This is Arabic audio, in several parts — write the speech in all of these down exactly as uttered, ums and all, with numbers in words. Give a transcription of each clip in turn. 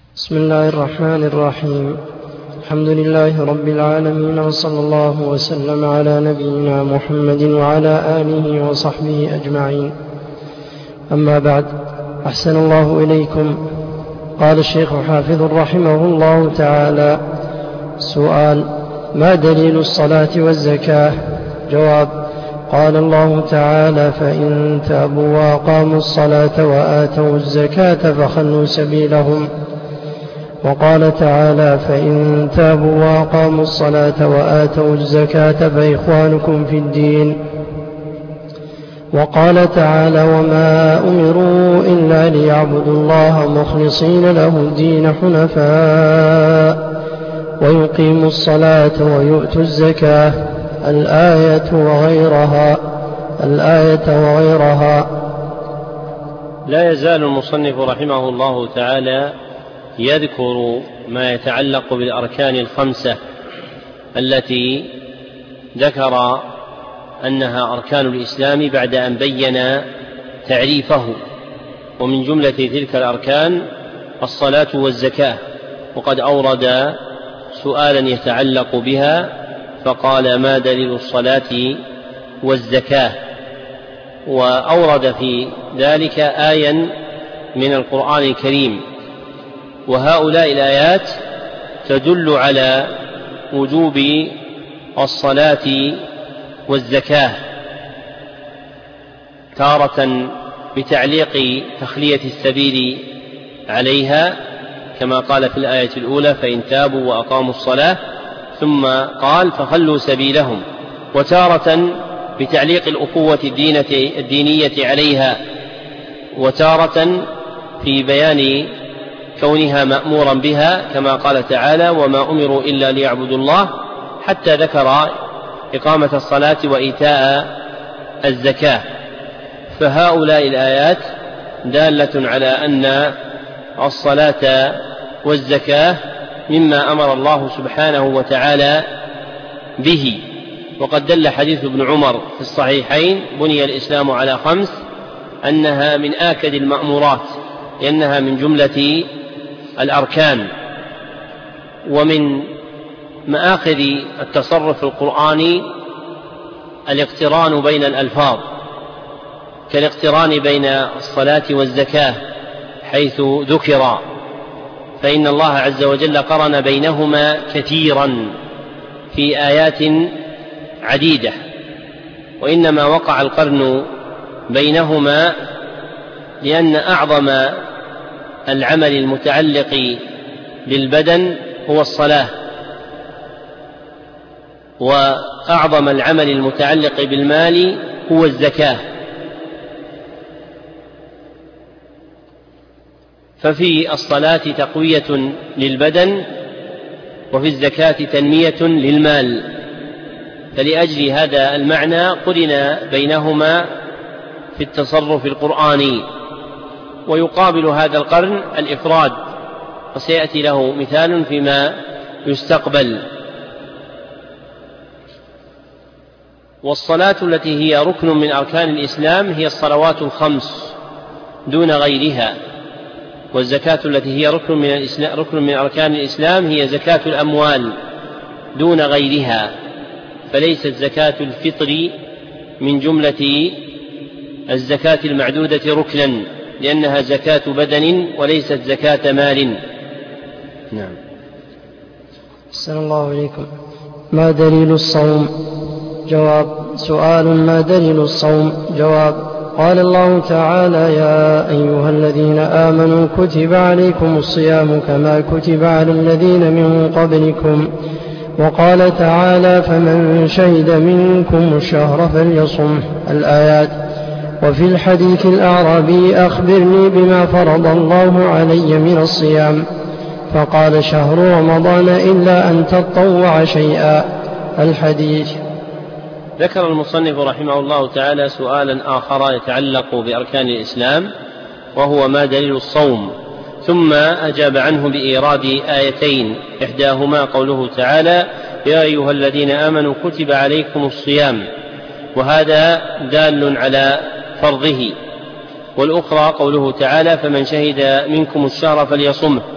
بسم الله الرحمن الرحيم. الحمد لله رب العالمين، وصلى الله وسلم على نبينا محمد وعلى آله وصحبه أجمعين. أما بعد، أحسن الله إليكم. قال الشيخ حافظ رحمه الله تعالى: سؤال: ما دليل الصلاة والزكاة؟ جواب: قال الله تعالى: فإن تابوا وأقاموا الصلاة وآتوا الزكاة فخلوا سبيلهم. وقال تعالى: فإن تابوا وأقاموا الصلاة وآتوا الزكاة فإخوانكم في الدين. وقال تعالى: وما أمروا إلا ليعبدوا الله مخلصين له الدين حنفاء ويقيموا الصلاة ويؤتوا الزكاة. الآية وغيرها الآية وغيرها. لا يزال المصنف رحمه الله تعالى يذكر ما يتعلق بالأركان الخمسة التي ذكر أنها أركان الإسلام بعد أن بين تعريفه. ومن جملة تلك الأركان الصلاة والزكاة، وقد أورد سؤالا يتعلق بها فقال: ما دليل الصلاة والزكاة؟ وأورد في ذلك آية من القرآن الكريم، وهؤلاء الآيات تدل على وجوب الصلاة والزكاة، تارة بتعليق تخلية السبيل عليها كما قال في الآية الأولى: فإن تابوا وأقاموا الصلاة، ثم قال: فخلوا سبيلهم، وتارة بتعليق الأخوة الدينية عليها، وتارة في بيان كونها مأمورا بها كما قال تعالى: وما أمروا إلا ليعبدوا الله، حتى ذكر إقامة الصلاة وإيتاء الزكاة. فهؤلاء الآيات دالة على أن الصلاة والزكاة مما أمر الله سبحانه وتعالى به. وقد دل حديث ابن عمر في الصحيحين: بني الإسلام على خمس، أنها من آكد المأمورات، لأنها من جملة الأركان. ومن مآخذ التصرف القرآني الاقتران بين الألفاظ، كالاقتران بين الصلاة والزكاة حيث ذكر، فإن الله عز وجل قرن بينهما كثيرا في آيات عديدة، وإنما وقع القرن بينهما لأن أعظم العمل المتعلق بالبدن هو الصلاة، وأعظم العمل المتعلق بالمال هو الزكاة. ففي الصلاة تقوية للبدن، وفي الزكاة تنمية للمال، فلأجل هذا المعنى قرن بينهما في التصرف القرآني. ويقابل هذا القرن الإفراد، وسيأتي له مثال فيما يستقبل. والصلاة التي هي ركن من أركان الإسلام هي الصلوات الخمس دون غيرها، والزكاة التي هي ركن من الإسلام ركن من أركان الإسلام هي زكاة الأموال دون غيرها. فليست زكاة الفطر من جملة الزكاة المعدودة ركنا، لأنها زكاة بدن وليست زكاة مال. نعم. أحسن الله إليكم. ما دليل الصوم؟ جواب: سؤال: ما دليل الصوم؟ جواب: قال الله تعالى: يا أيها الذين آمنوا كتب عليكم الصيام كما كتب على الذين من قبلكم. وقال تعالى: فمن شهد منكم الشهر فليصمه. الآيات. وفي الحديث الأعرابي: أخبرني بما فرض الله علي من الصيام، فقال: شهر رمضان إلا أن تطوع شيئا. الحديث. ذكر المصنف رحمه الله تعالى سؤالا آخر يتعلق بأركان الإسلام، وهو: ما دليل الصوم؟ ثم أجاب عنه بإيراد آيتين، إحداهما قوله تعالى: يا أيها الذين آمنوا كتب عليكم الصيام، وهذا دال على فرضه، والأخرى قوله تعالى: فمن شهد منكم الشهر فليصمه،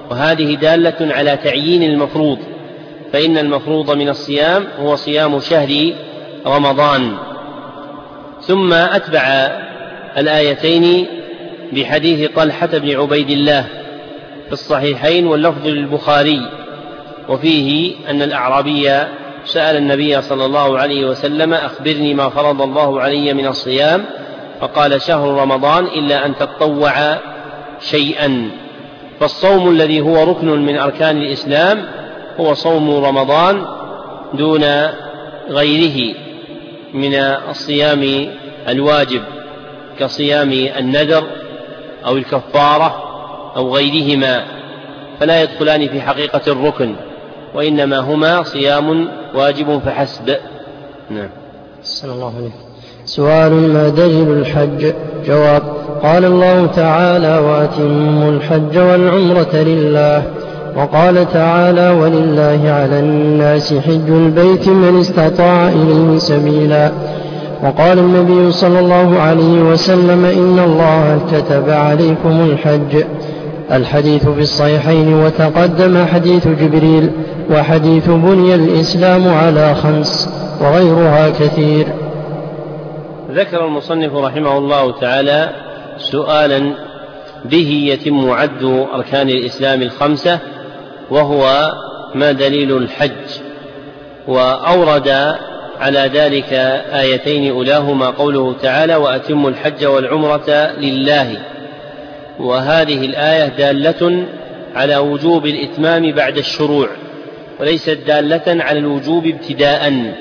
وهذه دالة على تعيين المفروض، فإن المفروض من الصيام هو صيام شهر رمضان. ثم أتبع الآيتين بحديث طلحة بن عبيد الله في الصحيحين واللفظ للبخاري، وفيه أن الأعرابي سأل النبي صلى الله عليه وسلم: أخبرني ما فرض الله علي من الصيام؟ فقال: شهر رمضان إلا أن تتطوع شيئا. فالصوم الذي هو ركن من أركان الإسلام هو صوم رمضان دون غيره من الصيام الواجب كصيام النذر أو الكفارة أو غيرهما، فلا يدخلان في حقيقة الركن، وإنما هما صيام واجب فحسب. نعم. صلى الله عليه. سؤال: ما دليل الحج؟ جواب: قال الله تعالى: وأتموا الحج والعمرة لله. وقال تعالى: ولله على الناس حج البيت من استطاع إليه سبيلا. وقال النبي صلى الله عليه وسلم: إن الله كتب عليكم الحج. الحديث في الصحيحين، وتقدم حديث جبريل وحديث بني الإسلام على خمس وغيرها كثير. ذكر المصنف رحمه الله تعالى سؤالا به يتم عد أركان الإسلام الخمسة، وهو: ما دليل الحج؟ وأورد على ذلك آيتين أولاهما قوله تعالى: وأتموا الحج والعمرة لله. وهذه الآية دالة على وجوب الإتمام بعد الشروع، وليست دالة على الوجوب ابتداء،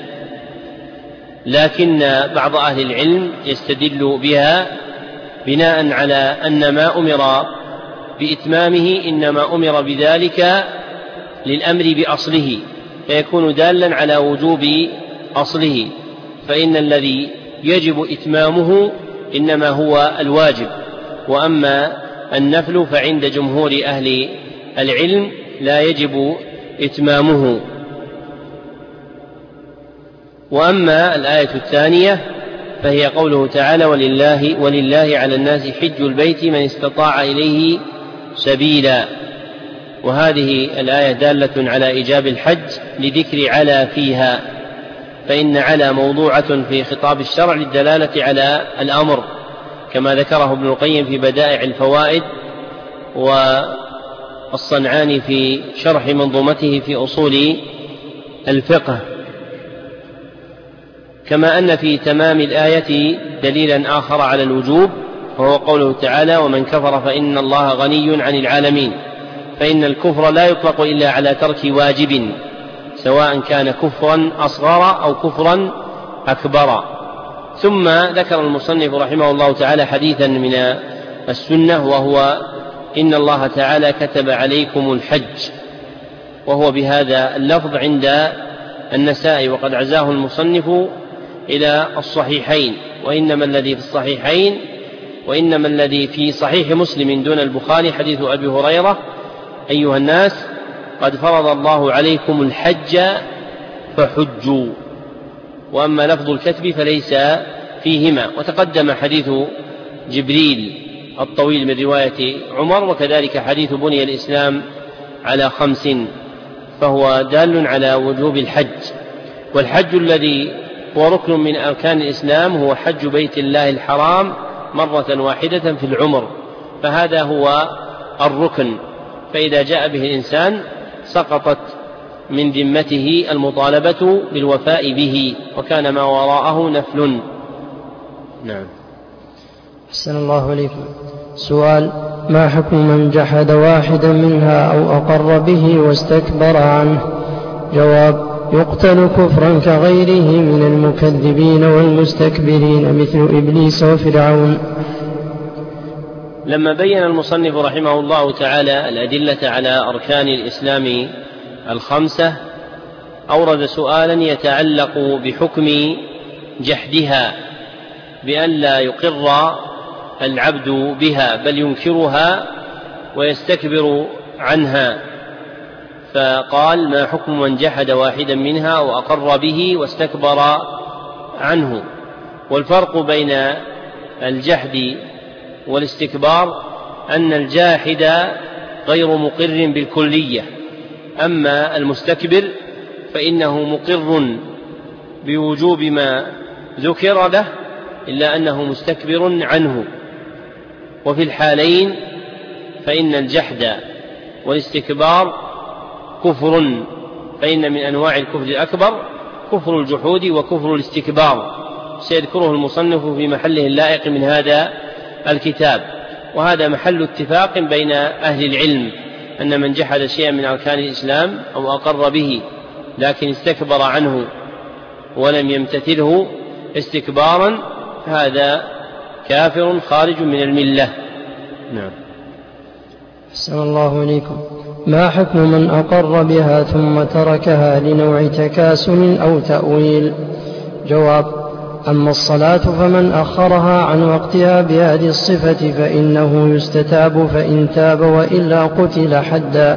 لكن بعض أهل العلم يستدل بها بناء على أن ما أمر بإتمامه إنما أمر بذلك للأمر بأصله، فيكون دالا على وجوب أصله، فإن الذي يجب إتمامه إنما هو الواجب، وأما النفل فعند جمهور أهل العلم لا يجب إتمامه. وأما الآية الثانية فهي قوله تعالى: ولله, ولله على الناس حج البيت من استطاع إليه سبيلا. وهذه الآية دالة على إيجاب الحج لذكر على فيها، فإن على موضوعة في خطاب الشرع للدلالة على الأمر، كما ذكره ابن القيم في بدائع الفوائد، والصنعاني في شرح منظومته في أصول الفقه. كما أن في تمام الآية دليلا آخر على الوجوب، وهو قوله تعالى: ومن كفر فإن الله غني عن العالمين. فإن الكفر لا يطلق إلا على ترك واجب، سواء كان كفرا أصغر أو كفرا أكبر. ثم ذكر المصنف رحمه الله تعالى حديثا من السنة، وهو: إن الله تعالى كتب عليكم الحج، وهو بهذا اللفظ عند النسائي، وقد عزاه المصنف إلى الصحيحين. وإنما الذي في الصحيحين وإنما الذي في صحيح مسلم دون البخاري حديث أبي هريرة: أيها الناس قد فرض الله عليكم الحج فحجوا. وأما لفظ الكتب فليس فيهما. وتقدم حديث جبريل الطويل من رواية عمر، وكذلك حديث بني الإسلام على خمس، فهو دال على وجوب الحج. والحج الذي هو ركن من أركان الإسلام هو حج بيت الله الحرام مرة واحدة في العمر، فهذا هو الركن، فإذا جاء به الإنسان سقطت من ذمته المطالبة بالوفاء به، وكان ما وراءه نفل. نعم. أحسن الله عليكم. سؤال: ما حكم من جحد واحدا منها أو أقر به واستكبر عنه؟ جواب: يقتل كفرا كغيره من المكذبين والمستكبرين مثل إبليس وفرعون. لما بين المصنف رحمه الله تعالى الأدلة على أركان الإسلام الخمسة، أورد سؤالا يتعلق بحكم جحدها، بأن لا يقر العبد بها بل ينكرها ويستكبر عنها. فقال: ما حكم من جحد واحدا منها وأقر به واستكبر عنه؟ والفرق بين الجحد والاستكبار أن الجاحد غير مقر بالكلية. أما المستكبر فإنه مقر بوجوب ما ذكر له إلا أنه مستكبر عنه. وفي الحالين فإن الجحد والاستكبار كفر، فإن من أنواع الكفر الأكبر كفر الجحود وكفر الاستكبار، سيذكره المصنف في محله اللائق من هذا الكتاب. وهذا محل اتفاق بين أهل العلم أن من جحد شيئا من أركان الإسلام أو أقر به لكن استكبر عنه ولم يمتثله استكبارا هذا كافر خارج من الملة. نعم. أحسن الله إليكم. ما حكم من أقر بها ثم تركها لنوع تكاسل أو تأويل؟ جواب: أما الصلاة فمن أخرها عن وقتها بهذه الصفة فإنه يستتاب، فإن تاب وإلا قتل حدا،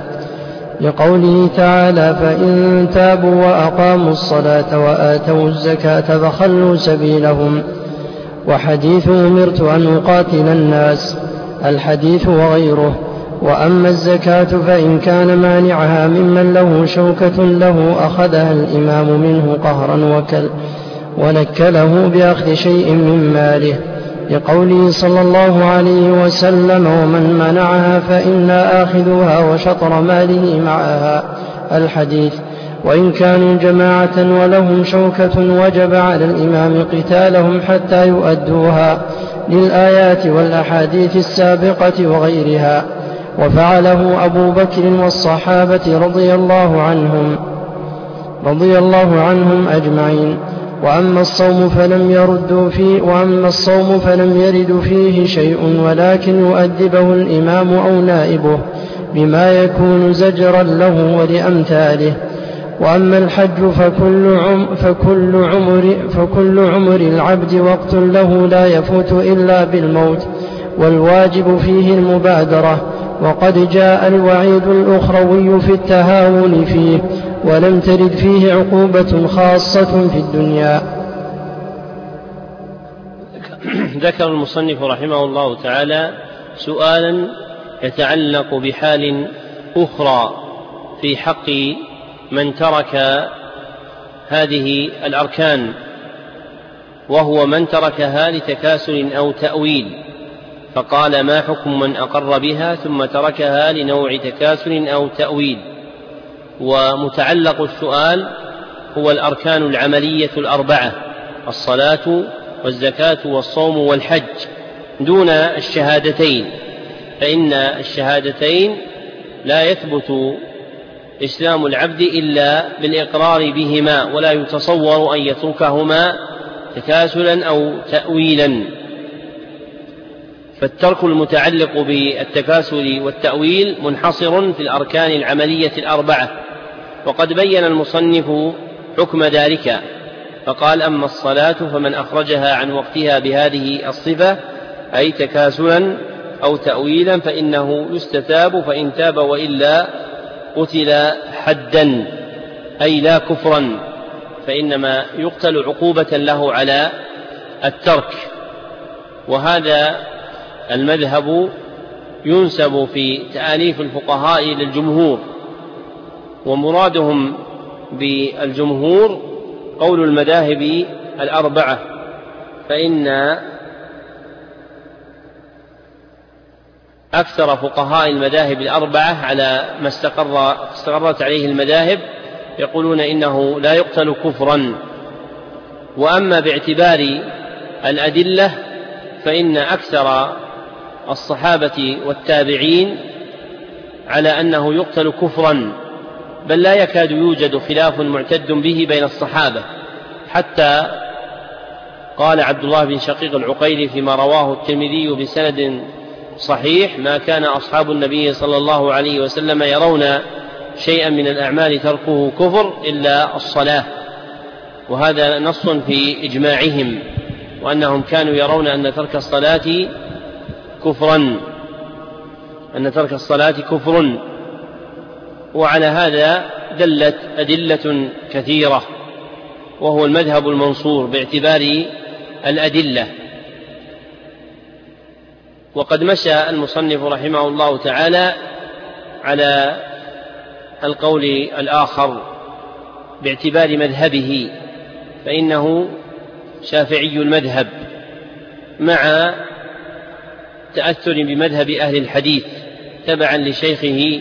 لقوله تعالى: فإن تابوا وأقاموا الصلاة وآتوا الزكاة فخلوا سبيلهم، وحديث أمرت أن أقاتل الناس، الحديث وغيره. وأما الزكاة فإن كان مانعها ممن له شوكة له أخذها الإمام منه قهرا وكل ونكله بأخذ شيء من ماله، لقوله صلى الله عليه وسلم: ومن منعها فإنا آخذها وشطر ماله معها، الحديث. وإن كانوا جماعة ولهم شوكة وجب على الإمام قتالهم حتى يؤدوها، للآيات والأحاديث السابقة وغيرها، وفعله أبو بكر والصحابة رضي الله عنهم رضي الله عنهم أجمعين. وأما الصوم فلم يرد فيه وأما الصوم فلم يرد فيه شيء، ولكن يؤدبه الإمام أو نائبه بما يكون زجرا له ولأمثاله. وأما الحج فكل عمر, فكل عمر, فكل عمر العبد وقت له لا يفوت إلا بالموت، والواجب فيه المبادرة، وقد جاء الوعيد الأخروي في التهاون فيه، ولم ترد فيه عقوبة خاصة في الدنيا. ذكر المصنف رحمه الله تعالى سؤالا يتعلق بحال أخرى في حق من ترك هذه الأركان، وهو من تركها لتكاسل أو تأويل، فقال: ما حكم من أقر بها ثم تركها لنوع تكاسل أو تأويل؟ ومتعلق السؤال هو الأركان العملية الأربعة: الصلاة والزكاة والصوم والحج، دون الشهادتين، فإن الشهادتين لا يثبت إسلام العبد إلا بالإقرار بهما، ولا يتصور أن يتركهما تكاسلا أو تأويلا. فالترك المتعلق بالتكاسل والتأويل منحصر في الأركان العملية الأربعة، وقد بين المصنف حكم ذلك فقال: أما الصلاة فمن أخرجها عن وقتها بهذه الصفة أي تكاسلا أو تأويلا فإنه يستتاب، فإن تاب وإلا قتل حدا، أي لا كفرا، فإنما يقتل عقوبة له على الترك. وهذا المذهب ينسب في تآليف الفقهاء للجمهور، ومرادهم بالجمهور قول المذاهب الأربعة، فإن أكثر فقهاء المذاهب الأربعة على ما استقر استقرت عليه المذاهب يقولون إنه لا يقتل كفرا. وأما باعتبار الأدلة فإن أكثر الصحابة والتابعين على أنه يقتل كفرا، بل لا يكاد يوجد خلاف معتد به بين الصحابة، حتى قال عبد الله بن شقيق العقيلي فيما رواه الترمذي بسند صحيح: ما كان أصحاب النبي صلى الله عليه وسلم يرون شيئا من الأعمال تركه كفر إلا الصلاة، وهذا نص في إجماعهم، وأنهم كانوا يرون أن ترك الصلاة كفرا أن ترك الصلاة كفر. وعلى هذا دلت أدلة كثيرة، وهو المذهب المنصور باعتبار الأدلة. وقد مشى المصنف رحمه الله تعالى على القول الآخر باعتبار مذهبه فإنه شافعي المذهب مع تأثر بمذهب أهل الحديث تبعا لشيخه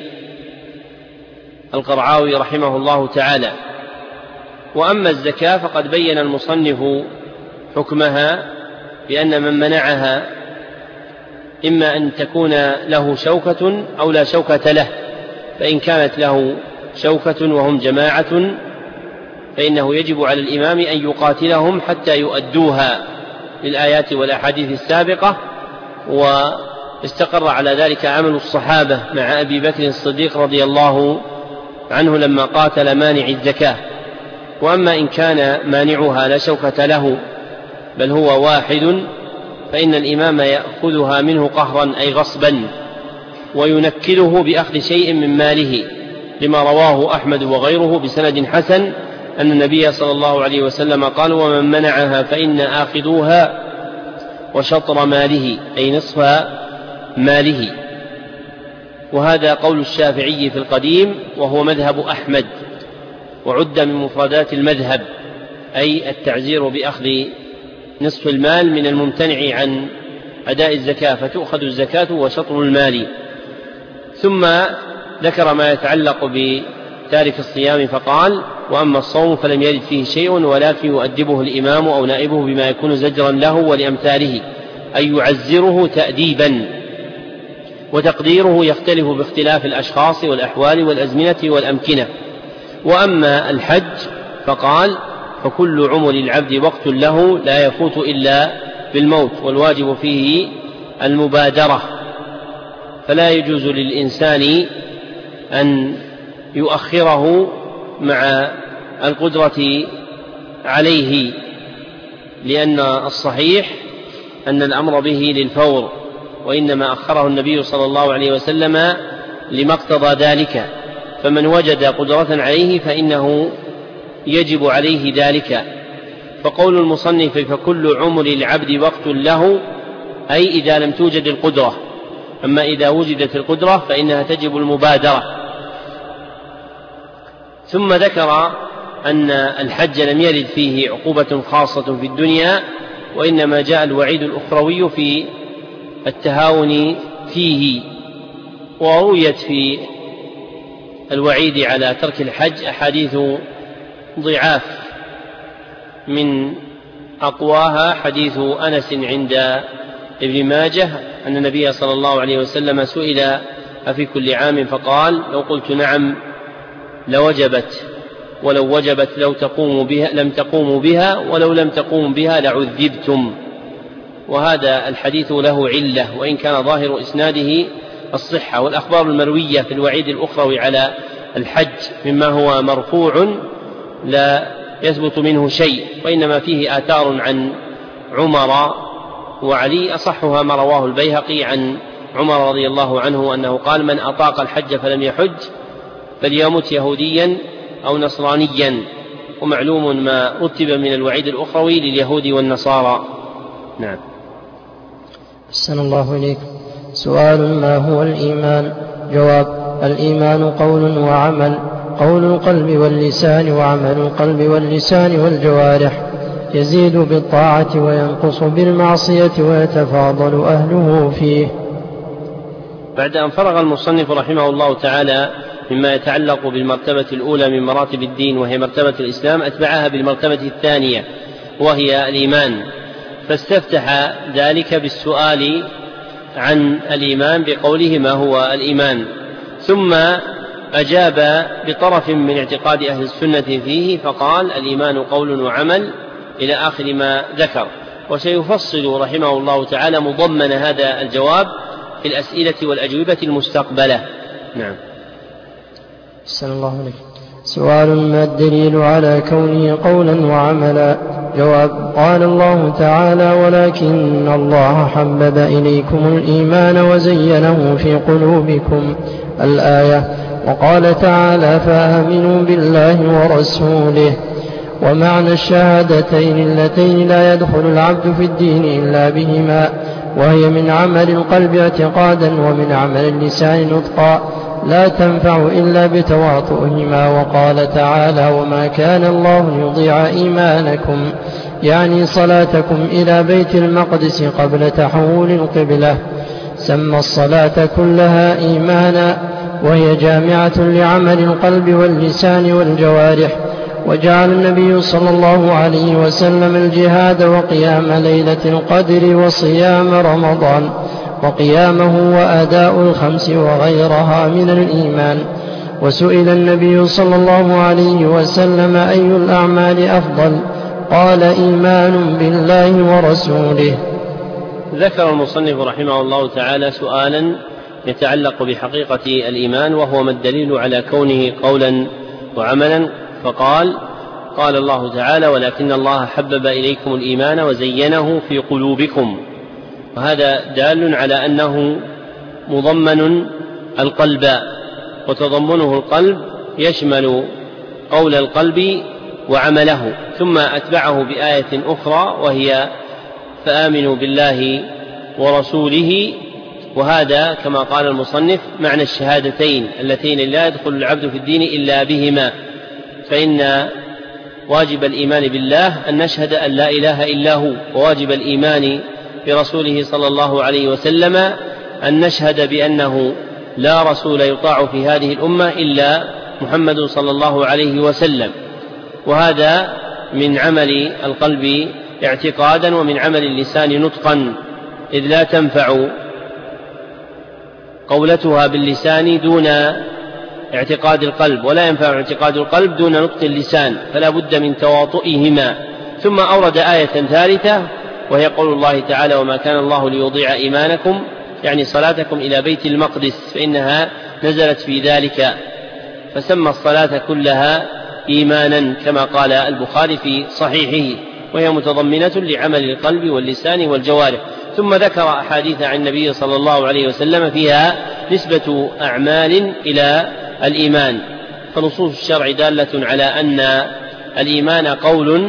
القرعاوي رحمه الله تعالى. وأما الزكاة فقد بين المصنف حكمها بأن من منعها إما أن تكون له شوكة أو لا شوكة له، فإن كانت له شوكة وهم جماعة فإنه يجب على الإمام أن يقاتلهم حتى يؤدوها للآيات والأحاديث السابقة، واستقر على ذلك عمل الصحابة مع أبي بكر الصديق رضي الله عنه لما قاتل مانع الزكاة. وأما إن كان مانعها لا شوكة له بل هو واحد فإن الإمام يأخذها منه قهرا أي غصبا وينكله بأخذ شيء من ماله، لما رواه أحمد وغيره بسند حسن أن النبي صلى الله عليه وسلم قال: ومن منعها فإن آخذوها وشطر ماله أي نصف ماله. وهذا قول الشافعي في القديم وهو مذهب أحمد، وعد من مفردات المذهب أي التعزير بأخذ نصف المال من الممتنع عن أداء الزكاة فتؤخذ الزكاة وشطر المال. ثم ذكر ما يتعلق بتارك الصيام فقال: وأما الصوم فلم يرد فيه شيء ولكن يؤدبه الإمام أو نائبه بما يكون زجرا له ولأمثاله، أي يعزره تأديبا، وتقديره يختلف باختلاف الأشخاص والأحوال والأزمنة والأمكنة. وأما الحج فقال: فكل عمر العبد وقت له لا يفوت إلا بالموت، والواجب فيه المبادرة، فلا يجوز للإنسان أن يؤخره مع القدرة عليه، لأن الصحيح أن الأمر به للفور، وإنما أخره النبي صلى الله عليه وسلم لما اقتضى ذلك، فمن وجد قدرة عليه فإنه يجب عليه ذلك. فقول المصنف: فكل عمر العبد وقت له، أي إذا لم توجد القدرة، أما إذا وجدت القدرة فإنها تجب المبادرة. ثم ذكر أن الحج لم يرد فيه عقوبة خاصة في الدنيا، وإنما جاء الوعيد الأخروي في التهاون فيه. ورويت في الوعيد على ترك الحج أحاديث ضعاف، من أقواها حديث أنس عند ابن ماجه أن النبي صلى الله عليه وسلم سئل: أفي كل عام؟ فقال: لو قلت نعم لوجبت، ولو وجبت لو تقوم بها لم تقوموا بها، ولو لم تقوموا بها لعذبتم. وهذا الحديث له علة، وإن كان ظاهر إسناده الصحة. والأخبار المروية في الوعيد الأخروي على الحج مما هو مرفوع لا يثبت منه شيء، وإنما فيه آثار عن عمر وعلي، أصحها ما رواه البيهقي عن عمر رضي الله عنه أنه قال: من أطاق الحج فلم يحج فليمت يهوديا أو نصرانيا. ومعلوم ما رتب من الوعيد الأخروي لليهود والنصارى. نعم. أحسن الله إليك. سؤال: ما هو الإيمان؟ جواب: الإيمان قول وعمل، قول القلب واللسان وعمل القلب واللسان والجوارح، يزيد بالطاعة وينقص بالمعصية ويتفاضل أهله فيه. بعد أن فرغ المصنف رحمه الله تعالى مما يتعلق بالمرتبة الأولى من مراتب الدين وهي مرتبة الإسلام، أتبعها بالمرتبة الثانية وهي الإيمان، فاستفتح ذلك بالسؤال عن الإيمان بقوله: ما هو الإيمان؟ ثم أجاب بطرف من اعتقاد أهل السنة فيه فقال: الإيمان قول وعمل إلى آخر ما ذكر. وسيفصل رحمه الله تعالى مضمن هذا الجواب في الأسئلة والأجوبة المستقبلة. نعم. أحسن الله عليك. سؤال: ما الدليل على كونه قولا وعملا؟ جواب: قال الله تعالى: ولكن الله حبب إليكم الإيمان وزينه في قلوبكم، الآية. وقال تعالى: فآمنوا بالله ورسوله. ومعنى الشهادتين اللتين لا يدخل العبد في الدين إلا بهما، وهي من عمل القلب اعتقادا ومن عمل اللسان نطقا، لا تنفع إلا بتواطؤهما. وقال تعالى وما كان الله ليضيع إيمانكم يعني صلاتكم إلى بيت المقدس قبل تحول القبلة. سمى الصلاة كلها إيمانا وهي جامعة لعمل القلب واللسان والجوارح. وجعل النبي صلى الله عليه وسلم الجهاد وقيام ليلة القدر وصيام رمضان وقيامه وأداء الخمس وغيرها من الإيمان. وسئل النبي صلى الله عليه وسلم أي الأعمال أفضل؟ قال إيمان بالله ورسوله. ذكر المصنف رحمه الله تعالى سؤالا يتعلق بحقيقة الإيمان وهو ما الدليل على كونه قولا وعملا، فقال قال الله تعالى ولكن الله حبب إليكم الإيمان وزينه في قلوبكم، وهذا دال على أنه مضمن القلب، وتضمنه القلب يشمل قول القلب وعمله. ثم أتبعه بآية أخرى وهي فآمنوا بالله ورسوله، وهذا كما قال المصنف معنى الشهادتين اللتين لا يدخل العبد في الدين إلا بهما. فإن واجب الإيمان بالله أن نشهد أن لا إله إلا هو، وواجب الإيمان برسوله صلى الله عليه وسلم أن نشهد بأنه لا رسول يطاع في هذه الأمة إلا محمد صلى الله عليه وسلم. وهذا من عمل القلب اعتقادا ومن عمل اللسان نطقا، إذ لا تنفع قولتها باللسان دون اعتقاد القلب، ولا ينفع اعتقاد القلب دون نطق اللسان، فلا بد من تواطئهما. ثم أورد آية ثالثة وهي قول الله تعالى وما كان الله ليضيع إيمانكم يعني صلاتكم إلى بيت المقدس، فإنها نزلت في ذلك، فسمى الصلاة كلها إيمانا كما قال البخاري في صحيحه، وهي متضمنة لعمل القلب واللسان والجوارح. ثم ذكر أحاديث عن النبي صلى الله عليه وسلم فيها نسبة أعمال إلى الإيمان، فنصوص الشرع دالة على أن الإيمان قول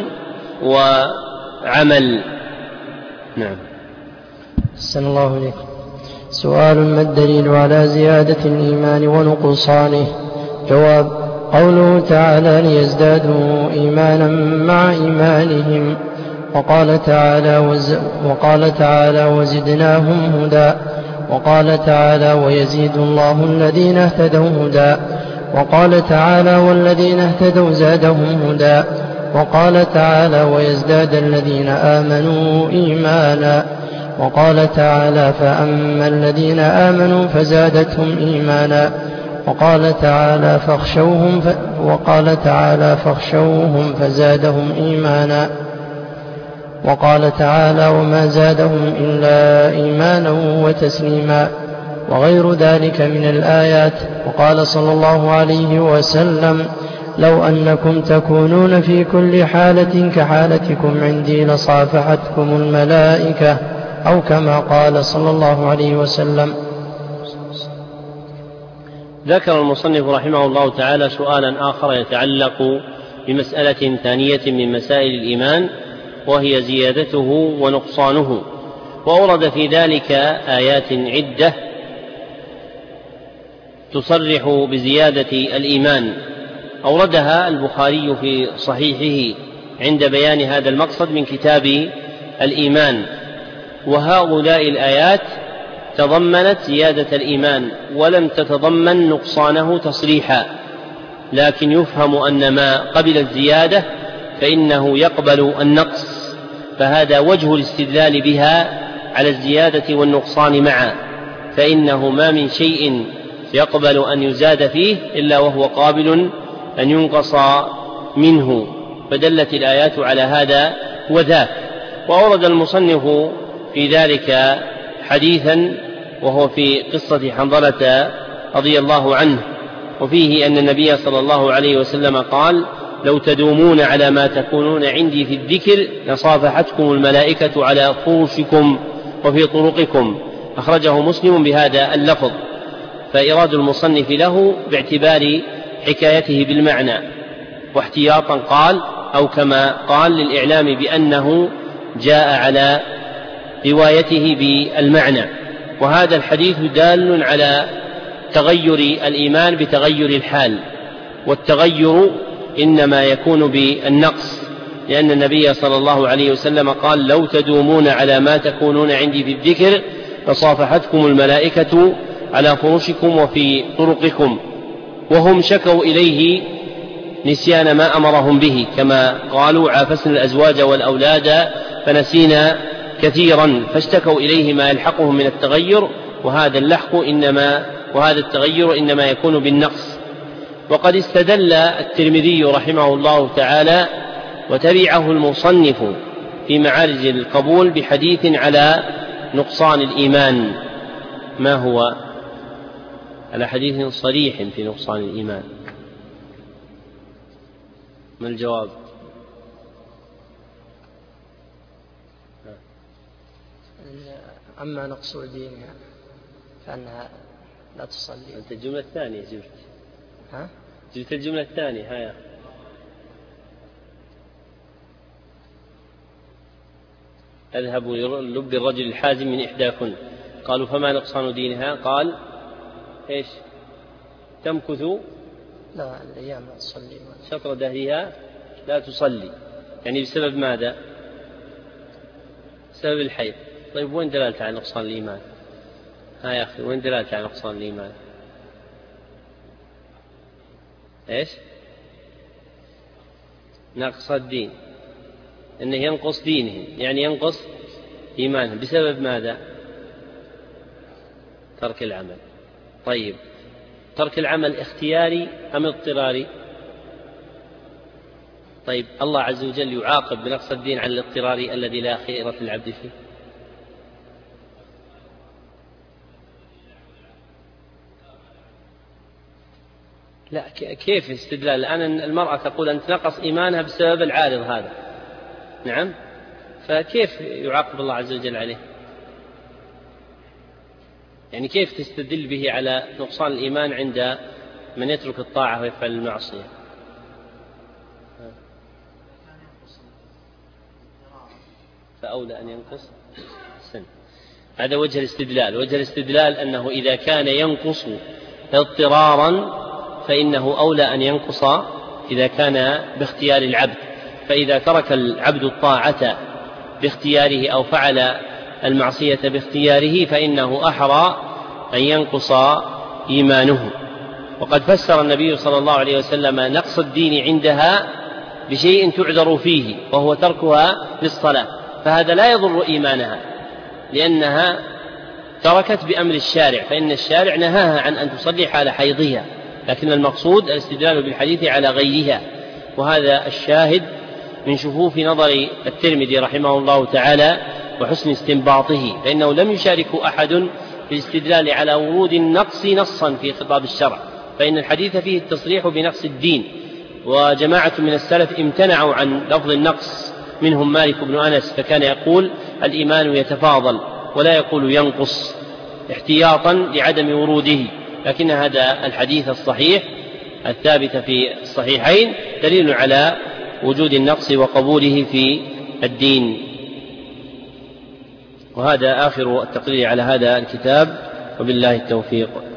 وعمل. نعم. أحسن الله عليكم. سؤال: ما الدليل على زيادة الإيمان ونقصانه؟ جواب: قوله تعالى ليزدادوا إيمانا مع إيمانهم. وقال تعالى, وز وقال تعالى وزدناهم هدى. وقال تعالى ويزيد الله الذين اهتدوا هدى. وقال تعالى والذين اهتدوا زادهم هدى. وقال تعالى ويزداد الذين آمنوا إيمانا. وقال تعالى فأما الذين آمنوا فزادتهم إيمانا. وقال تعالى فاخشوهم ف... وقال تعالى فاخشوهم فزادهم إيمانا. وقال تعالى وما زادهم إلا إيمانا وتسليما، وغير ذلك من الآيات. وقال صلى الله عليه وسلم لو أنكم تكونون في كل حالة كحالتكم عندي لصافحتكم الملائكة، أو كما قال صلى الله عليه وسلم. ذكر المصنف رحمه الله تعالى سؤالا آخر يتعلق بمسألة ثانية من مسائل الإيمان، وهي زيادته ونقصانه، وأورد في ذلك آيات عدة تصرح بزيادة الإيمان. أوردها البخاري في صحيحه عند بيان هذا المقصد من كتاب الإيمان. وهؤلاء الآيات تضمنت زيادة الإيمان ولم تتضمن نقصانه تصريحا، لكن يفهم أن ما قبل الزيادة فإنه يقبل النقص، فهذا وجه الاستدلال بها على الزيادة والنقصان معا، فإنه ما من شيء يقبل أن يزاد فيه إلا وهو قابل أن ينقص منه، فدلت الآيات على هذا وذاك. وأورد المصنف في ذلك حديثا وهو في قصة حنظلة رضي الله عنه، وفيه أن النبي صلى الله عليه وسلم قال لو تدومون على ما تكونون عندي في الذكر لصافحتكم الملائكة على فرشكم وفي طرقكم. أخرجه مسلم بهذا اللفظ، فإراد المصنف له باعتبار حكايته بالمعنى، واحتياطا قال أو كما قال للإعلام بأنه جاء على روايته بالمعنى. وهذا الحديث دال على تغير الإيمان بتغير الحال، والتغير إنما يكون بالنقص، لأن النبي صلى الله عليه وسلم قال: لو تدومون على ما تكونون عندي في الذكر لصافحتكم الملائكة على فرشكم وفي طرقكم. وهم شكوا إليه نسيان ما أمرهم به، كما قالوا: عافسنا الأزواج والأولاد فنسينا كثيرا، فاشتكوا إليه ما يلحقهم من التغير، وهذا اللحق إنما وهذا التغير إنما يكون بالنقص. وقد استدل الترمذي رحمه الله تعالى وتبعه المصنف في معارج القبول بحديث على نقصان الإيمان. ما هو؟ على حديث صريح في نقصان الإيمان. ما الجواب؟ أما نقص دينها فأنها لا تصلي. أنت الجملة الثانية جبت. ها؟ جبت الجملة الثانية. هيا. أذهب للب الرجل الحازم من إحداكن. قالوا: فما نقصان دينها؟ قال: إيش؟ تمكث لا الأيام لا تصلي شطر دهرها لا تصلي. يعني بسبب ماذا؟ بسبب الحيض. طيب وين دلالة على نقصان الإيمان؟ ها يا أخي، وين دلالة على نقصان الإيمان؟ إيش؟ نقص الدين، أنه ينقص دينهم، يعني ينقص إيمانهم بسبب ماذا؟ ترك العمل. طيب ترك العمل اختياري أم اضطراري؟ طيب الله عز وجل يعاقب بنقص الدين عن الاضطراري الذي لا خيرة العبد فيه؟ لا، كيف استدلال؟ الآن المرأة تقول أنت نقص إيمانها بسبب العارض هذا، نعم، فكيف يعاقب الله عز وجل عليه؟ يعني كيف تستدل به على نقصان الإيمان عند من يترك الطاعة ويفعل المعصية؟ فأولى أن ينقص سن. هذا وجه الاستدلال. وجه الاستدلال أنه إذا كان ينقص اضطرارا فإنه أولى أن ينقص إذا كان باختيار العبد. فإذا ترك العبد الطاعة باختياره أو فعل المعصية باختياره فإنه أحرى أن ينقص إيمانه. وقد فسر النبي صلى الله عليه وسلم نقص الدين عندها بشيء تعذر فيه وهو تركها للصلاة، فهذا لا يضر إيمانها لأنها تركت بأمر الشارع، فإن الشارع نهاها عن أن تصلي حال حيضها، لكن المقصود الاستدلال بالحديث على غيرها. وهذا الشاهد من شفوف نظر الترمذي رحمه الله تعالى وحسن استنباطه، فإنه لم يشارك أحد في الاستدلال على ورود النقص نصا في خطاب الشرع، فإن الحديث فيه التصريح بنقص الدين. وجماعة من السلف امتنعوا عن لفظ النقص، منهم مالك بن أنس، فكان يقول الإيمان يتفاضل ولا يقول ينقص احتياطا لعدم وروده. لكن هذا الحديث الصحيح الثابت في الصحيحين دليل على وجود النقص وقبوله في الدين. وهذا آخر التقرير على هذا الكتاب، وبالله التوفيق.